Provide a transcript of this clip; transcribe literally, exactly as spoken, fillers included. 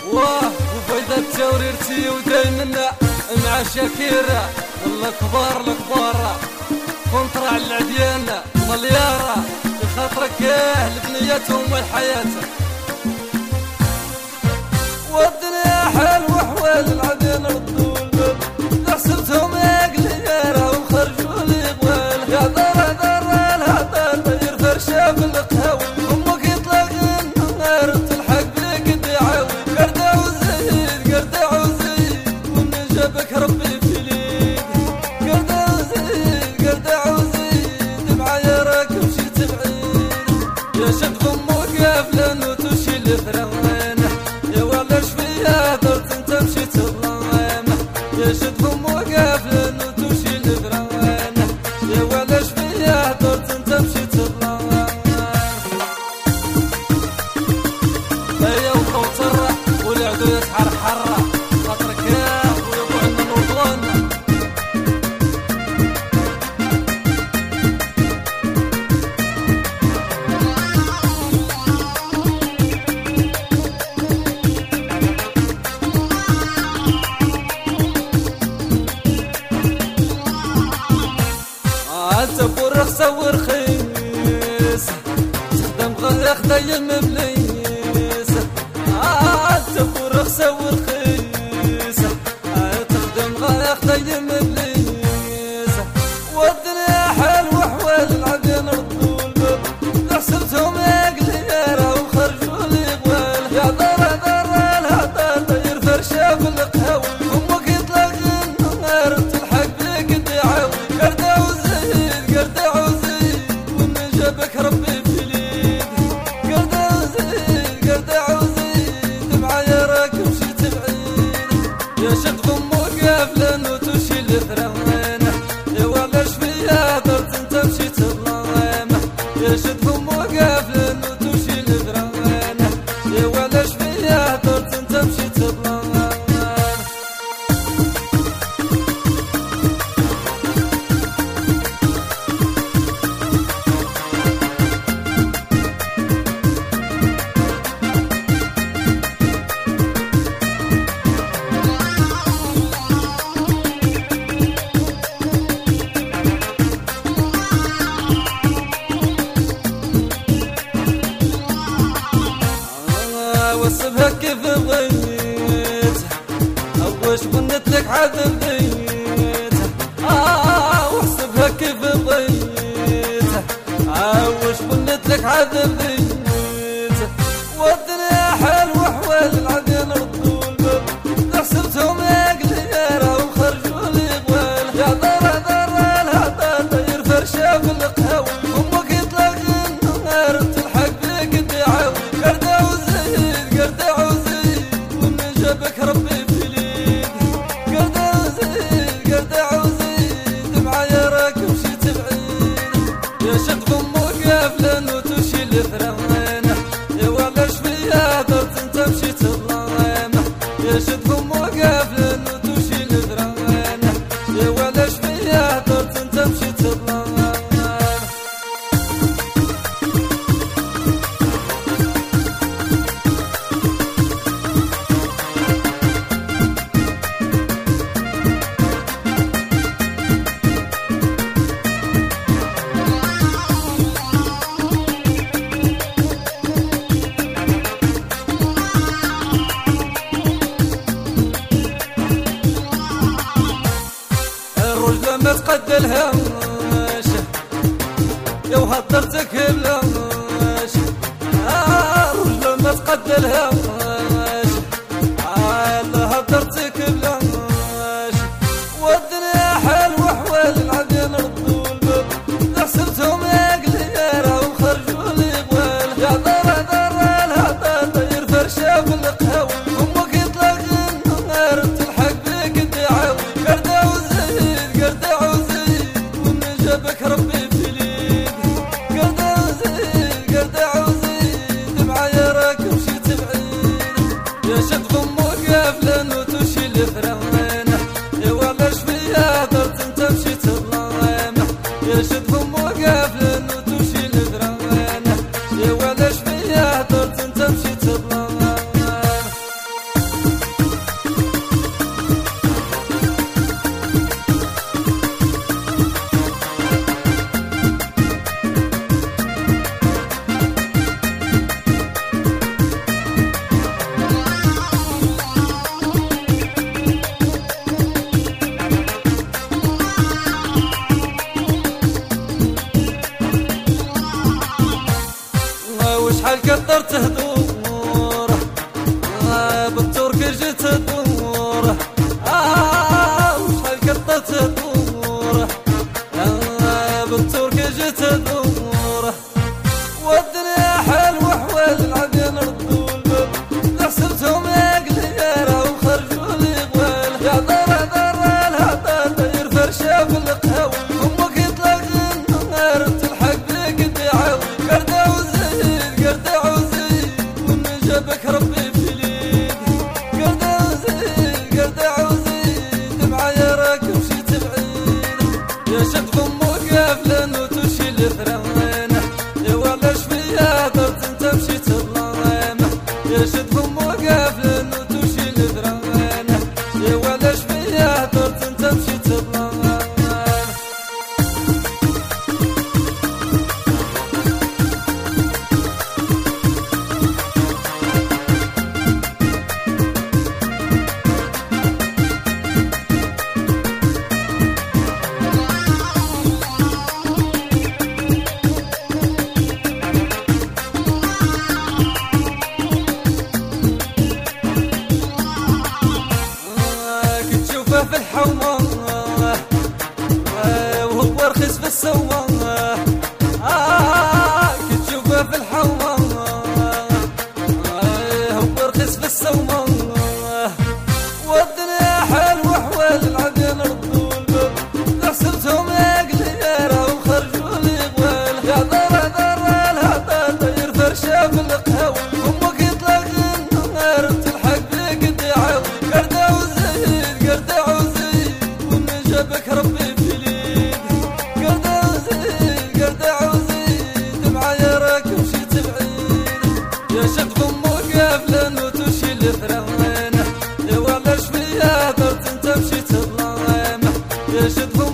واه وفايدة توريرتي ودايما مع شاكيرة الكبار الكبار كونترا على العديان مليارة بخاطرك اهل بنيتهم والحياة والدنيا حلوة حوال العديان ردوا الباب حسبتهم يا قليارة وخرجوا لي غوال يا دار دار الهدار داير فرشة بالقهاوي امك يطلق النهار تلحق بيك دعاوي قردة وزيد قردة وزيد ومن جابك ربي في ليك قردة وزيد قردة وزيد معايا راك مشيت بعيد يا شد امك قافلة وتمشي لفرانة يا ولاش فيها درت انت مشيت ظلامة يا شد امك قافلة وتمشي لفرانة يا ولاش فيها درت انت مشيت ظلامة هيا وطوطرة والعدو يسحر حرة خاطرك يا خويا ابو عنا نوضونا انت برخصة ورخيص تخدم غير خدايم بليس انت برخصة ورخيص تخدم غير خدايم بليس والدنيا حلوة حوال العدين ردوا الباب حسبتهم يا قليارة وخرجوا لي غوال يا دار دار الهدار داير فرشة بالقهاوي امك يطلق النهار تلحق بيك دعاوي قردة وزيد قردة وزيد ومن جابك ربي في ليك قردة وزيد قردة وزيد معايا راك مشيت بعيد يا شد امك قافلة وتمشي لفرانة يا ولاش فيها درت انت مشيت ظلامة يا شد امك قافلة وتمشي لفرانة يا ولاش فيها درت انت مشيت ظلامة وصفها كيف بغيت اوش بنت لك عذبيت اه وصفها كيف بغيت اوش بنت لك عذبيت والدنيا حلوة حوال العدين ردوا الباب حسبتهم يا قليارة وخرجوا لي غوال يا دار دار الهدار داير فرشة بالقهاوي امك يطلق النهار تلحق بيك دعاوي قردة وزيد قردة وزيد ومن جابك ربي في ليك قردة وزيد قردة وزيد معايا راك مشيت بعيد يا شد امك قافلة وتمشي لفرانة يا ولاش فيها درت انت مشيت ظلامة يا شد امك قافلة وتمشي لفرانة يا ولاش فيها درت انت مشيت ظلامة الرجلة ما تقدلهاش يا وهدرتك بلاش آه الرجلة ما تقدلهاش آه لا هدرتك بلاش والدنيا حلوة حوال العدين ردوا الباب حسبتهم يا قليارة وخرجوا لي غوال يا دار دار الهدار داير فرشة بالقهاوي امك يطلق النهار تلحق بيك دعاوي قردة وزيد قردة وزيد ومن جابك ربي في ليك قردة وزيد قردة وزيد معايا راك مشيت بعيد يا شد امك قافلة وتمشي لفرانة يا ولاش فيها درت انت مشيت ظلامة يا شد امك قافلة وتمشي لفرانة يا ولاش فيها درت انت مشيت ظلامة شحال كثرت هدوره آه بالترك جيت تدوره آه وشحال كثرت هدوره آه بالترك جيت تدوره والدنيا حلوة حوال العدين ردوا الباب حسبتهم يقليارة وخرجوا لي غوال يا دار دار الهدار داير فرشة في القهوة امك يطلق النهار تلحق بيك الدعاوي قردة وزيد قردة وزيد ومن جابك ربي بليد قردة وزيد قردة وزيد معايا راك مشيت بعيد يا شد فمك قافلة وتمشي لثرانة يا وعلاش فيا درت انت مشيت ظلامة يا شد فمك قافلة وتمشي لثرانة يا وعلاش فيا درت انت مشيت ظلامة في الحومة وهو رخيص في السومة آه كي تشوفه في الحومة هو رخيص في السومة والدنيا حلوة حوال العدين ردوا الباب حسبتهم يقليارة وخرجوا لي غوال يا دار دار الهدار داير فرشة في القهوة امك يطلق النهار تلحق بيك الدعاوي قردة وزيد قردة جابك ربي بليد قردة وزيد قردة وزيد معايا راك مشيت بعيد يا شد فمك قافلة وتمشي لثرانة يا وعلاش فيا درت انت مشيت ظلامة يا شد